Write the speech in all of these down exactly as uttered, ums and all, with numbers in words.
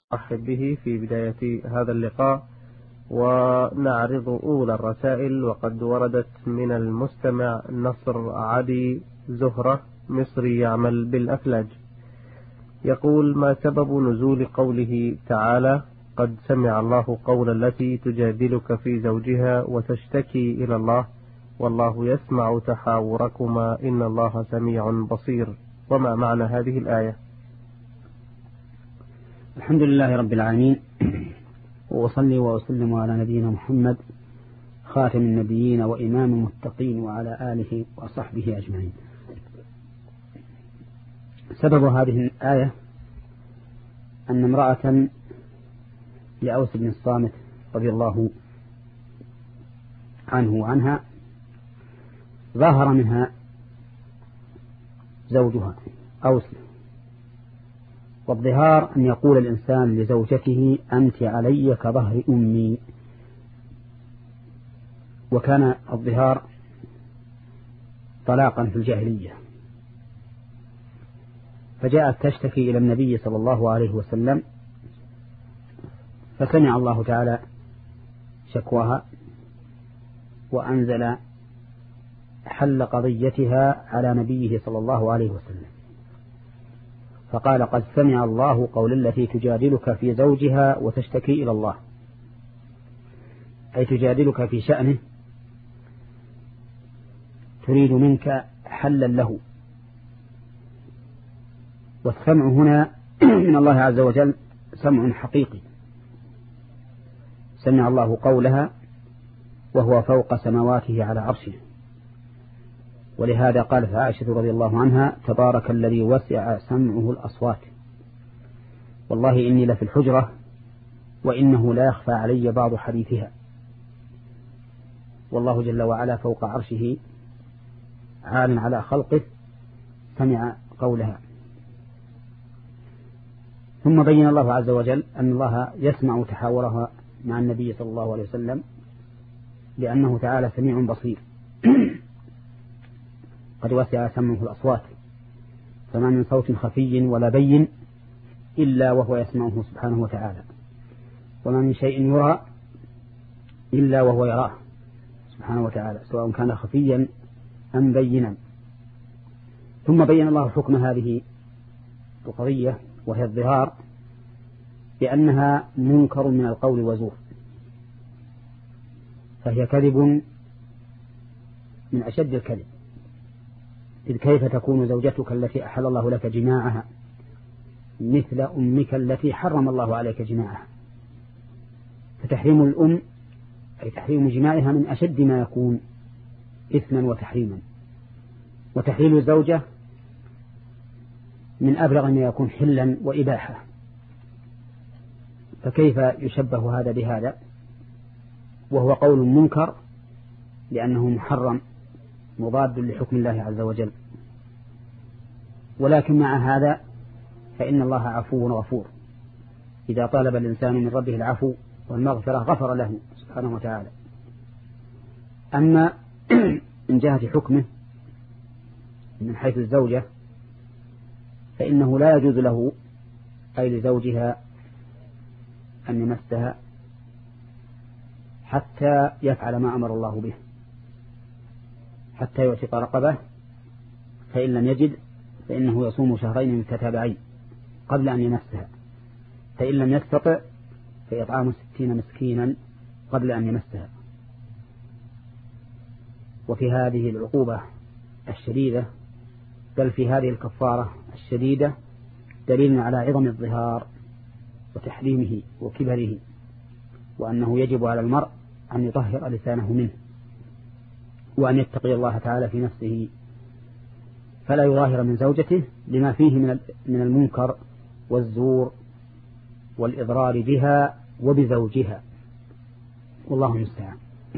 أرحب به في بداية هذا اللقاء، ونعرض أولى الرسائل. وقد وردت من المستمع نصر علي زهرة مصري يعمل بالأفلاج، يقول: ما سبب نزول قوله تعالى: قد سمع الله قول التي تجادلك في زوجها وتشتكي إلى الله والله يسمع تحاوركما إن الله سميع بصير؟ وما معنى هذه الآية؟ الحمد لله رب العالمين، وأصلي وأسلم على نبينا محمد خاتم النبيين وإمام المتقين وعلى آله وصحبه أجمعين. سبب هذه الآية أن امرأة لأوس بن الصامت رضي الله عنه وعنها ظاهر منها زوجها أوس، والظهار أن يقول الإنسان لزوجته: أنت علي كظهر أمي. وكان الظهار طلاقا في الجاهلية، فجاءت تشتكي إلى النبي صلى الله عليه وسلم، فسمع الله تعالى شكواها وأنزل حل قضيتها على نبيه صلى الله عليه وسلم، فقال: قد سمع الله قول التي تجادلك في زوجها وتشتكي إلى الله، أي تجادلك في شأنه، تريد منك حلا له. والسمع هنا من الله عز وجل سمع حقيقي، سمع الله قولها وهو فوق سماواته على عرشه. ولهذا قالت عائشة رضي الله عنها: تبارك الذي وسع سمعه الأصوات، والله إني لفي الحجرة وإنه لا يخفى علي بعض حديثها. والله جل وعلا فوق عرشه عال على خلقه، سمع قولها. ثم بين الله عز وجل أن الله يسمع تحاورها مع النبي صلى الله عليه وسلم، لأنه تعالى سميع بصير. قد وسع سمعه الأصوات، فما من صوت خفي ولا بين إلا وهو يسمعه سبحانه وتعالى، وما من شيء يرى إلا وهو يراه سبحانه وتعالى، سواء كان خفيا أم بينا. ثم بين الله حكم هذه القضية وهي الظهار بأنها منكر من القول وزور، فهي كذب من أشد الكذب. إذ كيف تكون زوجتك التي أحل الله لك جماعها مثل أمك التي حرم الله عليك جماعها؟ فتحريم الأم أي تحريم جماعها من أشد ما يكون إثما وتحريما، وتحليل الزوجة من أبلغ ما يكون حلا وإباحة. فكيف يشبه هذا بهذا وهو قول منكر لأنه محرم مضاد لحكم الله عز وجل؟ ولكن مع هذا فإن الله عفو غفور، إذا طالب الإنسان من ربه العفو والمغفرة غفر له سبحانه وتعالى. أما من جهة حكمه من حيث الزوجة فإنه لا يجوز له أي لزوجها أن يمسها حتى يفعل ما أمر الله به، حتى يعتق رقبة، فإن لم يجد فإنه يصوم شهرين متتابعين قبل أن يمسها، فإن لم يستطع فإطعام ستين مسكينا قبل أن يمسها. وفي هذه العقوبة الشديدة، بل في هذه الكفارة الشديدة، دليل على عظم الظهار وتحريمه وكبره، وأنه يجب على المرء أن يطهر لسانه منه، وأن يتقي الله تعالى في نفسه، فلا يظاهر من زوجته لما فيه من المنكر والزور والإضرار بها وبزوجها، والله المستعان.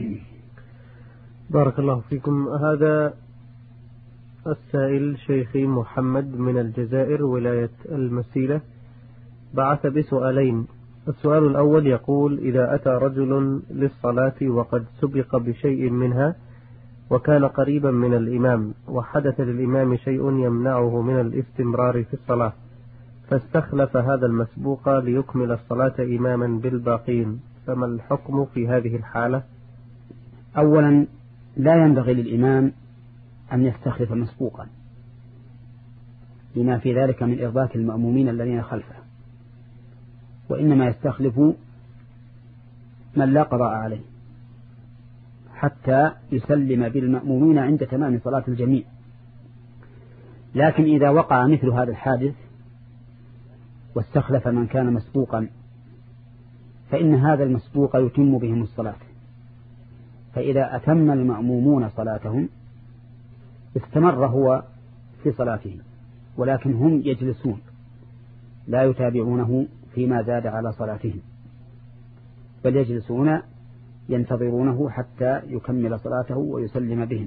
بارك الله فيكم. هذا السائل شيخي محمد من الجزائر ولاية المسيلة بعث بسؤالين. السؤال الأول يقول: إذا أتى رجل للصلاة وقد سبق بشيء منها وكان قريبا من الإمام، وحدث للإمام شيء يمنعه من الاستمرار في الصلاة، فاستخلف هذا المسبوق ليكمل الصلاة إماما بالباقين، فما الحكم في هذه الحالة؟ أولا لا ينبغي للإمام أن يستخلف مسبوقا لما في ذلك من إرباك المأمومين الذين خلفه، وإنما يستخلف من لا قضاء عليه حتى يسلم بالمأمومين عند تمام صلاة الجميع. لكن إذا وقع مثل هذا الحادث واستخلف من كان مسبوقا فإن هذا المسبوق يتم بهم الصلاة، فإذا أتم المأمومون صلاتهم استمر هو في صلاته، ولكن هم يجلسون لا يتابعونه فيما زاد على صلاتهم، بل يجلسون ينتظرونه حتى يكمل صلاته ويسلم بهم.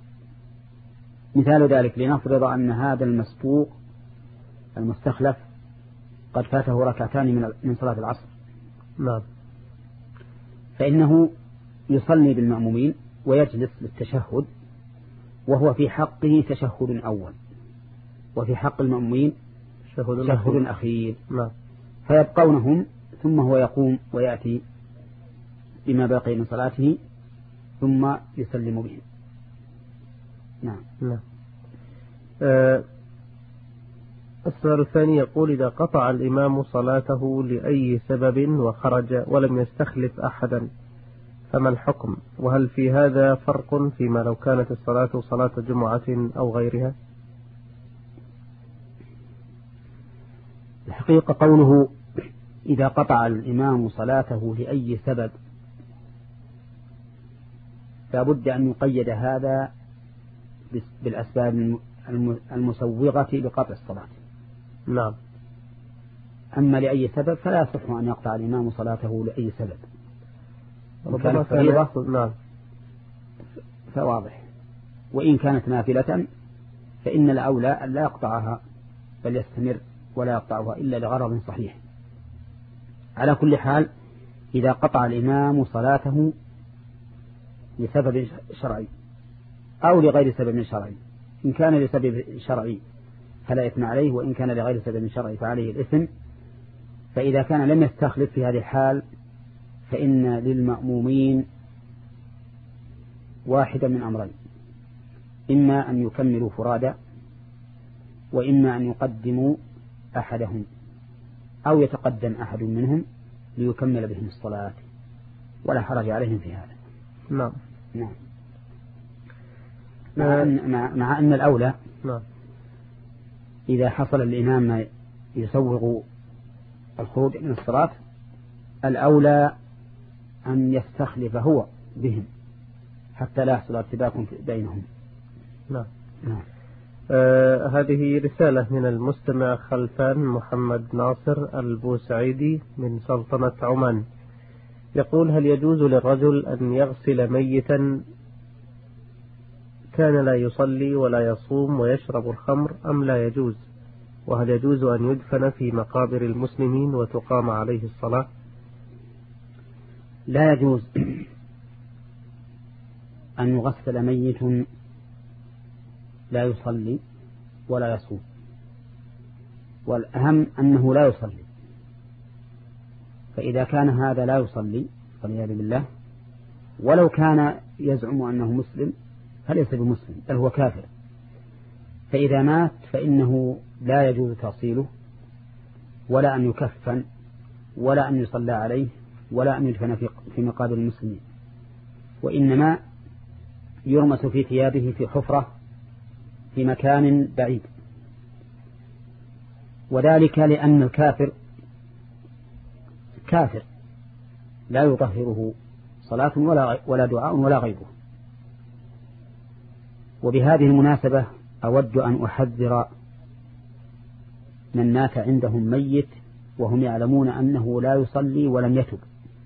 مثال ذلك لنفرض أن هذا المسبوق المستخلف قد فاته ركعتان من صلاة العصر، نعم، فإنه يصلي بالمأمومين ويجلس للتشهد، وهو في حقه تشهد أول، وفي حق المأمومين تشهد أخير، نعم. فيبقونهم ثم هو يقوم ويأتي بما بقي من صلاته ثم يسلم بهم. نعم. نعم. أه السؤال الثاني يقول: إذا قطع الإمام صلاته لأي سبب وخرج ولم يستخلف أحدا فما الحكم؟ وهل في هذا فرق فيما لو كانت الصلاة صلاة جمعة أو غيرها؟ الحقيقة قوله إذا قطع الإمام صلاته لأي سبب لابد أن يقيد هذا بالأسباب المسوغة لقطع الصلاة. نعم. أما لأي سبب فلا يصح أن يقطع الإمام صلاته لأي سبب، وإن كانت كان فريضة نعم فواضح، وإن كانت نافلة فإن الأولى أن لا يقطعها بل يستمر ولا يقطعها إلا لغرض صحيح. على كل حال إذا قطع الإمام صلاته لسبب شرعي أو لغير سبب شرعي، إن كان لسبب شرعي فلا إثم عليه، وإن كان لغير سبب شرعي فعليه الإثم. فإذا كان لم يستخلف في هذه الحال فإن للمأمومين واحدا من أمرين: إما أن يكملوا فرادا، وإما أن يقدموا أحدهم أو يتقدم أحد منهم ليكمل بهم الصلاة، ولا حرج عليهم في هذا. نعم. نعم. مع أن, مع, مع أن الأولى نعم. إذا حصل الإمام ما يسوغ الخروج من الصلاة الأولى أن يستخلف هو بهم حتى لا يحصل ارتباك بينهم. نعم. نعم. آه هذه رسالة من المستمع خلفان محمد ناصر البوسعيدي من سلطنة عمان، يقول: هل يجوز للرجل أن يغسل ميتا كان لا يصلي ولا يصوم ويشرب الخمر أم لا يجوز؟ وهل يجوز أن يدفن في مقابر المسلمين وتقام عليه الصلاة؟ لا يجوز أن يغسل ميت لا يصلي ولا يصوم، والأهم أنه لا يصلي، فإذا كان هذا لا يصلي والعياذ بالله، ولو كان يزعم أنه مسلم فليس بمسلم بل هو كافر، فإذا مات فإنه لا يجوز تأصيله ولا أن يكفن ولا أن يصلى عليه ولا أن يدفن في مقابر المسلمين، وإنما يرمس في ثيابه في حفرة في مكان بعيد، وذلك لأن الكافر كافر لا يطهره صلاة ولا ولا دعاء ولا غيره. وبهذه المناسبة أود أن أحذر من مات عندهم ميت وهم يعلمون أنه لا يصلي ولم يتب،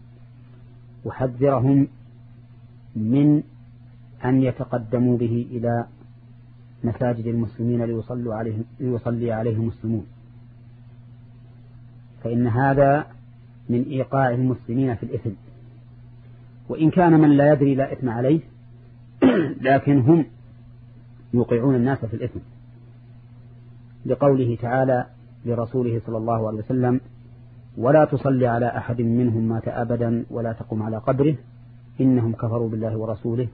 أحذرهم من أن يتقدموا به إلى مساجد المسلمين ليصلوا عليه ليصلي عليه المسلمون، فإن هذا من إيقاع المسلمين في الإثم، وإن كان من لا يدري لا إثم عليه لكن هم يوقعون الناس في الإثم، لقوله تعالى: لرسوله صلى الله عليه وسلم: ولا تصلي على أحد منهم مات أبدا ولا تقم على قبره إنهم كفروا بالله ورسوله.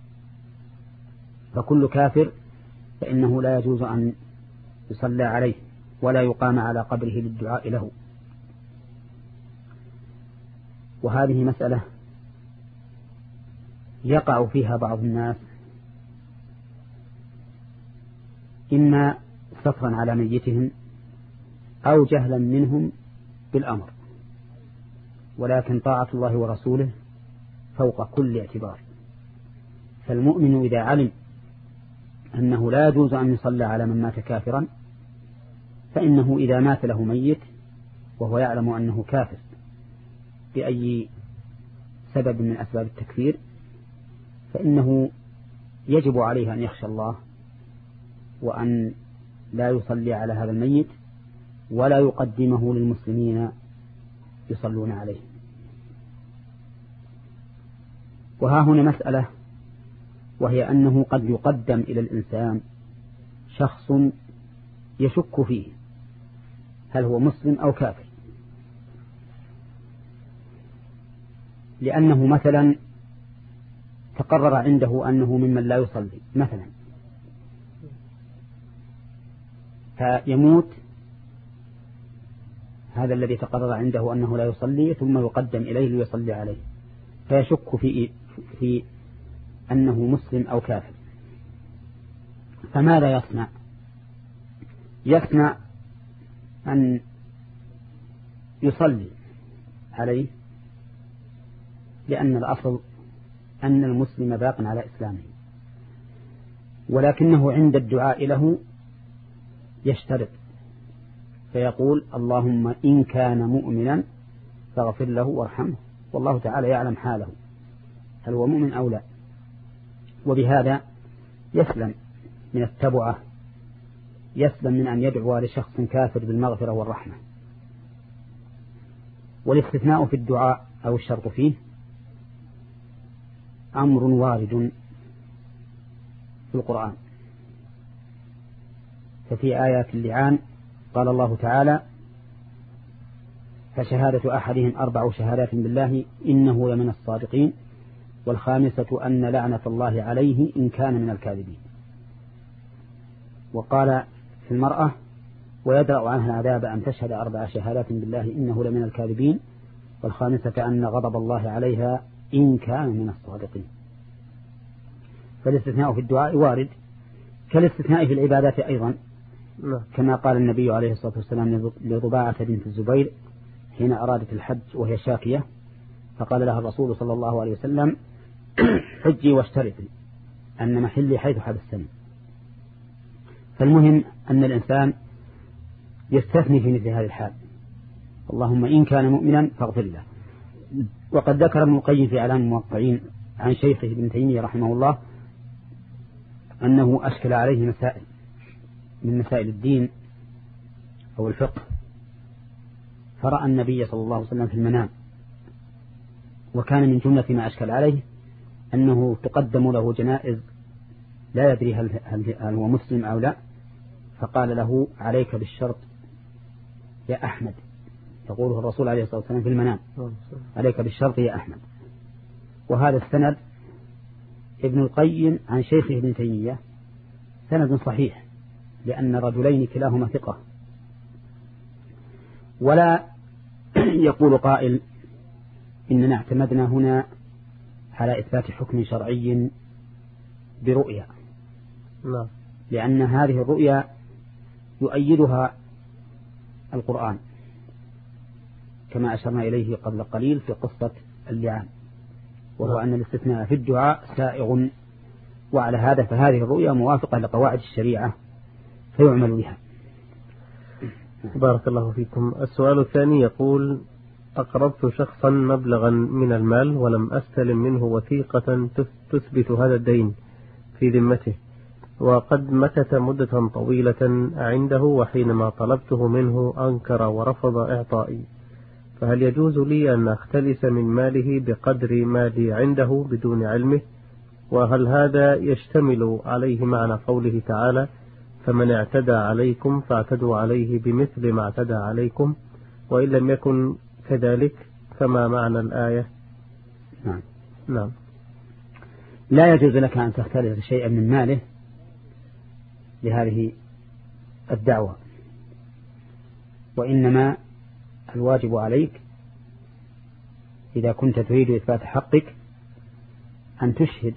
فكل كافر فإنه لا يجوز أن يصلى عليه ولا يقام على قبره للدعاء له. وهذه مسألة يقع فيها بعض الناس إما سطرا على ميتهم أو جهلا منهم بالأمر، ولكن طاعة الله ورسوله فوق كل اعتبار. فالمؤمن إذا علم أنه لا يجوز أن يصلى على من مات كافرا، فإنه إذا مات له ميت وهو يعلم أنه كافر بأي سبب من أسباب التكفير، فإنه يجب عليه أن يخشى الله وأن لا يصلي على هذا الميت ولا يقدمه للمسلمين يصلون عليه. وها هنا مسألة، وهي أنه قد يقدم إلى الإنسان شخص يشك فيه هل هو مسلم أو كافر، لأنه مثلا تقرر عنده أنه ممن لا يصلي مثلا، فيموت هذا الذي تقرر عنده أنه لا يصلي ثم يقدم إليه ليصلي عليه، فيشك في في أنه مسلم أو كافر. فماذا يصنع؟ يصنع أن يصلي عليه، لأن الأصل أن المسلم باق على إسلامه، ولكنه عند الدعاء له يشترط فيقول: اللهم إن كان مؤمنا فاغفر له وارحمه، والله تعالى يعلم حاله هل هو مؤمن أو لا. وبهذا يسلم من التبعة، يسلم من أن يدعو لشخص كافر بالمغفرة والرحمة. والاستثناء في الدعاء أو الشرط فيه أمر وارد في القرآن. ففي آيات اللعان قال الله تعالى: فشهادة أحدهم أربع شهادات بالله إنه لمن الصادقين، والخامسة أن لعنة الله عليه إن كان من الكاذبين. وقال في المرأة: ويدرأ عنها العذاب أن تشهد أربع شهادات بالله إنه لمن الكاذبين، والخامسة أن غضب الله عليها إن كان من الصادقين. فالاستثناء في الدعاء وارد، كالاستثناء في العبادات أيضا، كما قال النبي عليه الصلاة والسلام لضباعة بنت الزبير حين أرادت الحج وهي شاكية، فقال لها الرسول صلى الله عليه وسلم: حجي واشترطي أن محلي حيث حبستني. فالمهم أن الإنسان يستثني في مثل هذه الحال: اللهم إن كان مؤمنا فاغفر له. وقد ذكر ابن القيم في إعلام الموقعين عن شيخه ابن تيمية رحمه الله أنه أشكل عليه مسائل من مسائل الدين أو الفقه، فرأى النبي صلى الله عليه وسلم في المنام، وكان من جملة ما أشكل عليه أنه تقدم له جنائز لا يدري هل, هل, هل هو مسلم أو لا، فقال له: عليك بالشرط يا أحمد، يقوله الرسول عليه الصلاة والسلام في المنام: عليك بالشرط يا أحمد. وهذا السند ابن القيم عن شيخه ابن تيمية سند صحيح، لأن رجلين كلاهما ثقة. ولا يقول قائل إننا اعتمدنا هنا على إثبات حكم شرعي برؤيا، لا. لأن هذه الرؤيا يؤيدها القرآن كما أشرنا إليه قبل قليل في قصة اللعان، وهو أن الاستثناء في الدعاء سائغ، وعلى هذا فهذه الرؤيا موافقة لقواعد الشريعة فيعمل بها. بارك الله فيكم. السؤال الثاني يقول: أقرضت شخصا مبلغا من المال ولم أستلم منه وثيقة تثبت هذا الدين في ذمته، وقد مكث مدة طويلة عنده، وحينما طلبته منه أنكر ورفض إعطائي، فهل يجوز لي أن أختلس من ماله بقدر مالي عنده بدون علمه؟ وهل هذا يشتمل عليه معنى قوله تعالى: فمن اعتدى عليكم فاعتدوا عليه بمثل ما اعتدى عليكم، وإن لم يكن كذلك فما معنى الآية؟ نعم. نعم. لا يجوز لك أن تختلف شيئا من ماله لهذه الدعوة، وإنما الواجب عليك إذا كنت تريد إثبات حقك أن تشهد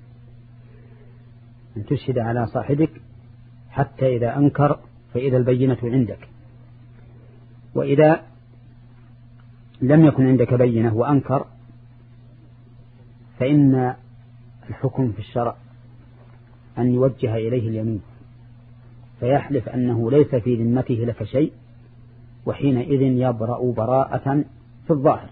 أن تشهد على صاحبك حتى إذا أنكر فإذا البينة عندك، وإذا لم يكن عندك بينة وأنكر فإن الحكم في الشرع أن يوجه إليه اليمين فيحلف أنه ليس في ذمته لك شيء، وحينئذ يبرأ براءة في الظاهر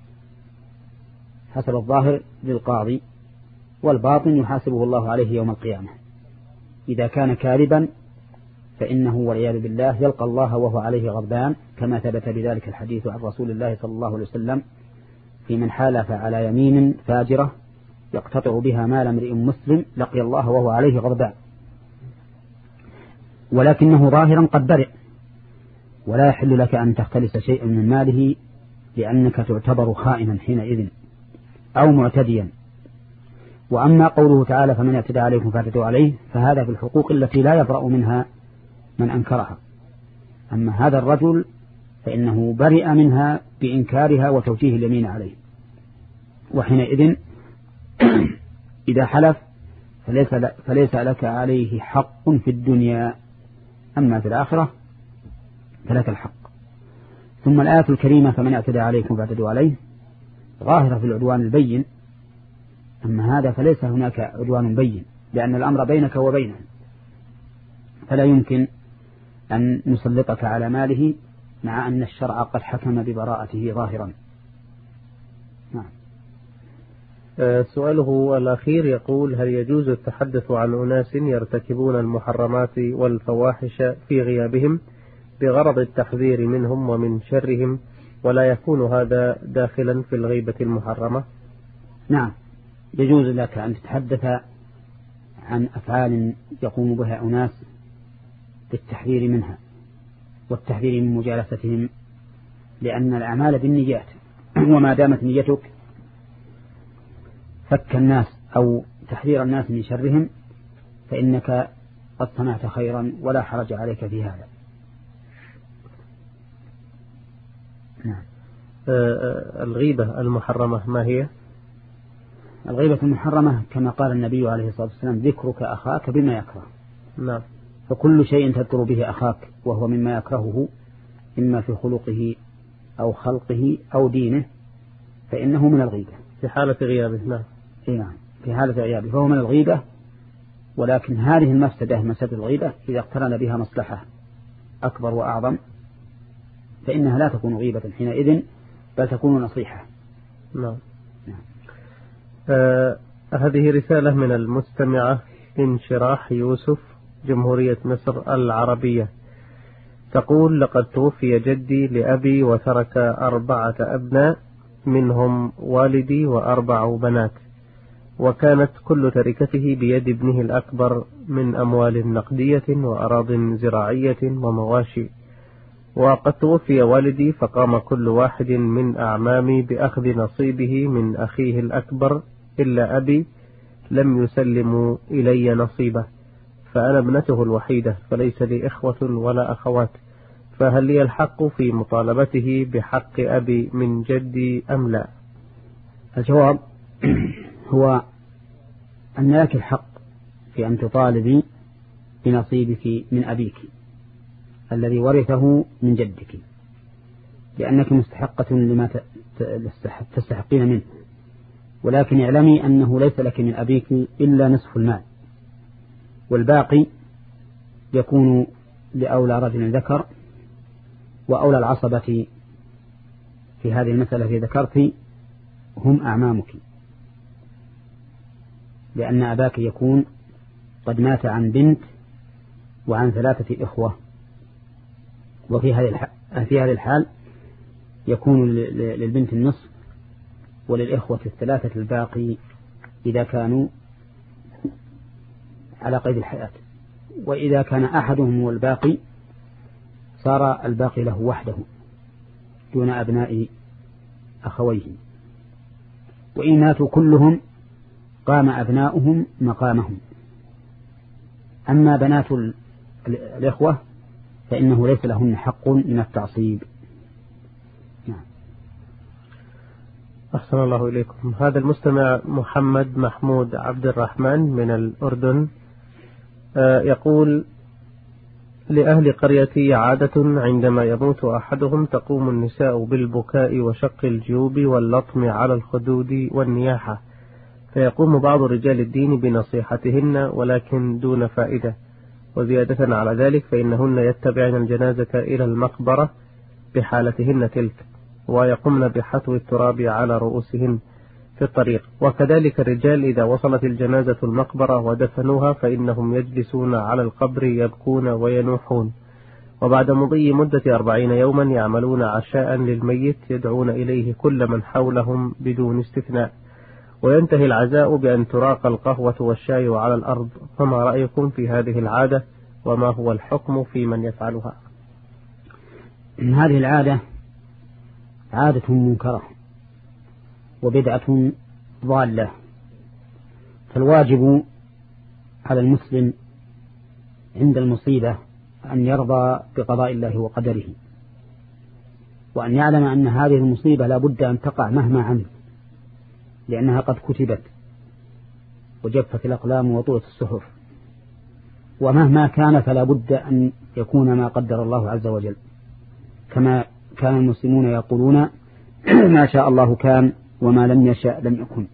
حسب الظاهر للقاضي، والباطن يحاسبه الله عليه يوم القيامة. إذا كان كاذبا فإنه والعياذ بالله يلقى الله وهو عليه غضبان، كما ثبت بذلك الحديث عن رسول الله صلى الله عليه وسلم في من حالف على يمين فاجرة يقتطع بها مال امرئ مسلم لقي الله وهو عليه غضبان، ولكنه ظاهرا قد برئ، ولا يحل لك أن تختلس شيئا من ماله لأنك تعتبر خائنا حينئذ أو معتديا. وأما قوله تعالى فمن اعتدى عليكم فاعتدوا عليه، فهذا في الحقوق التي لا يبرأ منها من أنكرها. أما هذا الرجل فإنه برئ منها بإنكارها وتوجيه اليمين عليه، وحينئذ إذا حلف فليس, فليس لك عليه حق في الدنيا، أما في الآخرة فلك الحق. ثم الآية الكريمة فمن اعتدى عليكم فاعتدوا عليه ظاهرة في العدوان البين، أما هذا فليس هناك عدوان بين، لأن الأمر بينك وبينه، فلا يمكن أن نسلطك على ماله مع أن الشرع قد حكم ببراءته ظاهرا. نعم. سؤاله الأخير يقول: هل يجوز التحدث عن أناس يرتكبون المحرمات والفواحش في غيابهم بغرض التحذير منهم ومن شرهم، ولا يكون هذا داخلا في الغيبة المحرمة؟ نعم، يجوز لك أن تتحدث عن أفعال يقوم بها أناس بالتحذير منها والتحذير من مجالستهم، لأن الأعمال بالنيات، وما دامت نيتك فك الناس أو تحذير الناس من شرهم فإنك قد صنعت خيرا ولا حرج عليك في هذا. نعم. الغيبة المحرمة ما هي؟ الغيبة المحرمة كما قال النبي عليه الصلاة والسلام: ذكرك أخاك بما يكره. نعم. فكل شيء تذكر به أخاك وهو مما يكرهه إما في خلقه أو خلقه أو دينه فإنه من الغيبة في حالة غيابه. نعم. نعم، في حالة غيابه فهو من الغيبة، ولكن هذه المفسدة مفسدة الغيبة إذا اقترن بها مصلحة أكبر وأعظم فإنها لا تكون غيبة حينئذ، بل تكون نصيحة. نعم. نعم. آه هذه رسالة من المستمعة انشراح يوسف، جمهورية مصر العربية، تقول: لقد توفي جدي لأبي وترك أربعة أبناء منهم والدي وأربع بنات، وكانت كل تركته بيد ابنه الأكبر من أموال نقدية وأراض زراعية ومواشي، وقد توفي والدي فقام كل واحد من أعمامي بأخذ نصيبه من أخيه الأكبر إلا أبي لم يسلموا إلي نصيبه، فأنا ابنته الوحيدة فليس لي إخوة ولا أخوات، فهل لي الحق في مطالبته بحق أبي من جدي أم لا؟ الجواب هو أن لك الحق في أن تطالبي بنصيبك من أبيك الذي ورثه من جدك، لأنك مستحقة لما تستحقين منه، ولكن اعلمي أنه ليس لك من أبيك إلا نصف المال، والباقي يكون لأولى رجل ذكر، وأولى العصبة في هذه المسألة التي ذكرت هم أعمامك، لأن أباك يكون قد مات عن بنت وعن ثلاثة إخوة، وفي هذه في هذه الحال يكون للبنت النصف وللإخوة الثلاثة الباقي إذا كانوا على قيد الحياة. وإذا كان أحدهم هو الباقي صار الباقي له وحده دون أبناء أخويه، وإن ماتوا كلهم قام أبناؤهم مقامهم. أما بنات الإخوة فإنه ليس لهن حق من التعصيب. نعم. أحسن الله إليكم. هذا المستمع محمد محمود عبد الرحمن من الأردن يقول: لأهل قريتي عادة عندما يموت أحدهم تقوم النساء بالبكاء وشق الجيوب واللطم على الخدود والنياحة، فيقوم بعض رجال الدين بنصيحتهن ولكن دون فائدة، وزيادة على ذلك فإنهن يتبعن الجنازة إلى المقبرة بحالتهن تلك، ويقمن بحثو التراب على رؤوسهن في الطريق، وكذلك الرجال إذا وصلت الجنازة المقبرة ودفنوها فإنهم يجلسون على القبر يبكون وينوحون، وبعد مضي مدة أربعين يوما يعملون عشاء للميت يدعون إليه كل من حولهم بدون استثناء، وينتهي العزاء بأن تراق القهوة والشاي على الأرض. فما رأيكم في هذه العادة، وما هو الحكم في من يفعلها؟ إن هذه العادة عادة منكرة وبدعة ضالة، فالواجب على المسلم عند المصيبة أن يرضى بقضاء الله وقدره، وأن يعلم أن هذه المصيبة لا بد أن تقع مهما عمل، لأنها قد كتبت وجفت الأقلام وطوت الصحف، ومهما كان فلا بد أن يكون ما قدر الله عز وجل، كما كان المسلمون يقولون: ما شاء الله كان وما لم يشاء لم يكن.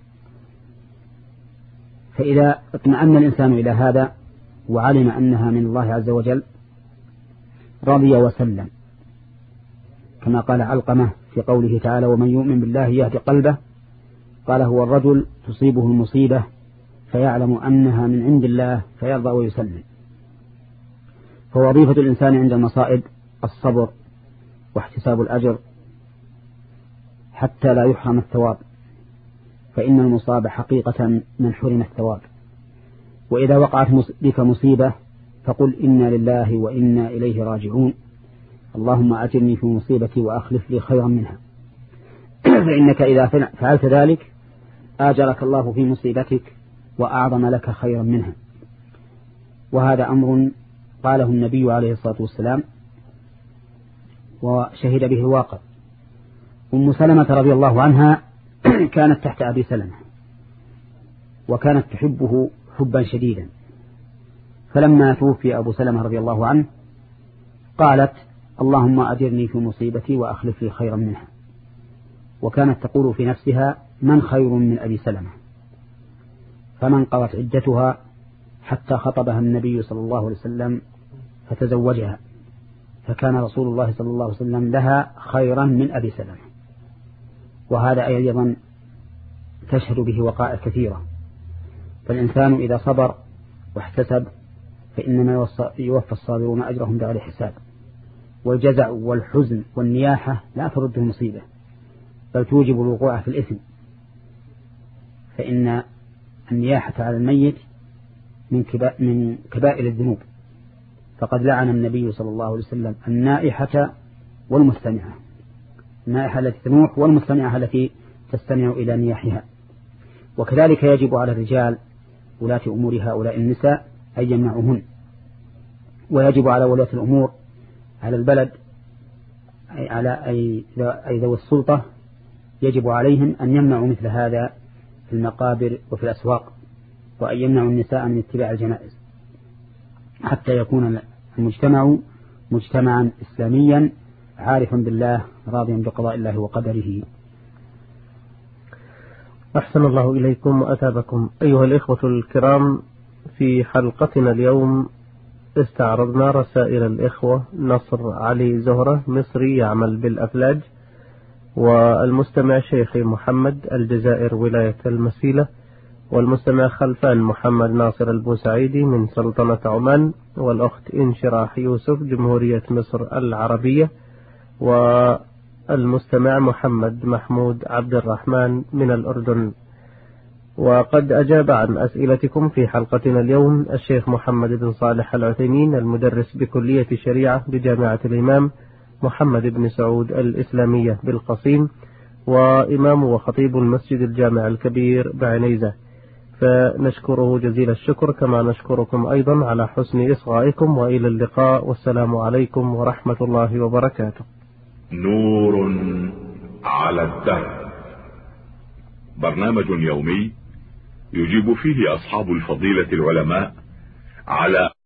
فإذا اطمأن الإنسان إلى هذا وعلم أنها من الله عز وجل رضي وسلم، كما قال علقمة في قوله تعالى: ومن يؤمن بالله يهدي قلبه. قال: هو الرجل تصيبه المصيبة فيعلم أنها من عند الله فيرضى ويسلم. فوظيفة الإنسان عند المصائب الصبر واحتساب الأجر حتى لا يحرم الثواب، فإن المصاب حقيقة من حرم الثواب. وإذا وقعت بك مصيبة فقل: إنا لله وإنا إليه راجعون، اللهم أجرني في مصيبتي وأخلف لي خيرا منها. فإنك إذا فعلت ذلك آجرك الله في مصيبتك وأعظم لك خيرا منها. وهذا أمر قاله النبي عليه الصلاة والسلام وشهد به الواقع. أم سلمة رضي الله عنها كانت تحت أبي سلمة، وكانت تحبه حبا شديدا، فلما توفي أبو سلمة رضي الله عنه قالت: اللهم أجرني في مصيبتي وأخلف لي خيرا منها. وكانت تقول في نفسها: من خير من أبي سلمة؟ فمن قضت عدتها حتى خطبها النبي صلى الله عليه وسلم فتزوجها، فكان رسول الله صلى الله عليه وسلم لها خيرا من أبي سلمة. وهذا أيضا تشهد به وقائع كثيرة. فالإنسان إذا صبر واحتسب فإنما يوفى الصابرون أجرهم بغير حساب. والجزع والحزن والنياحة لا ترده مصيبة، بل توجب الوقوع في الإثم، فإن النياحة على الميت من من كبائر الذنوب، فقد لعن النبي صلى الله عليه وسلم النائحة والمستمعة، النائحة التي تنوح والمستمعة التي تستمع إلى نياحها. وكذلك يجب على الرجال ولاة أمور هؤلاء النساء أن يمنعوهن، ويجب على ولاة الأمور على البلد على أي ذوي السلطة يجب عليهم أن يمنعوا مثل هذا في المقابر وفي الأسواق، وأن يمنعوا النساء من اتباع الجنائز، حتى يكون المجتمع مجتمعا إسلاميا عارفا بالله راضيا بقضاء الله وقدره. أحسن الله إليكم وأثابكم. أيها الإخوة الكرام، في حلقتنا اليوم استعرضنا رسائل الإخوة نصر علي زهرة مصري يعمل بالأفلاج، والمستمع شيخي محمد الجزائر ولاية المسيلة، والمستمع خلفان محمد ناصر البوسعيدي من سلطنة عمان، والأخت انشراح يوسف جمهورية مصر العربية، والمستمع محمد محمود عبد الرحمن من الأردن. وقد أجاب عن أسئلتكم في حلقتنا اليوم الشيخ محمد بن صالح العثيمين، المدرس بكلية الشريعة بجامعة الإمام محمد بن سعود الإسلامية بالقصيم، وإمام وخطيب المسجد الجامع الكبير بعنيزة، فنشكره جزيل الشكر، كما نشكركم أيضا على حسن إصغائكم، وإلى اللقاء، والسلام عليكم ورحمة الله وبركاته. نور على الدرب، برنامج يومي يجيب فيه أصحاب الفضيلة العلماء على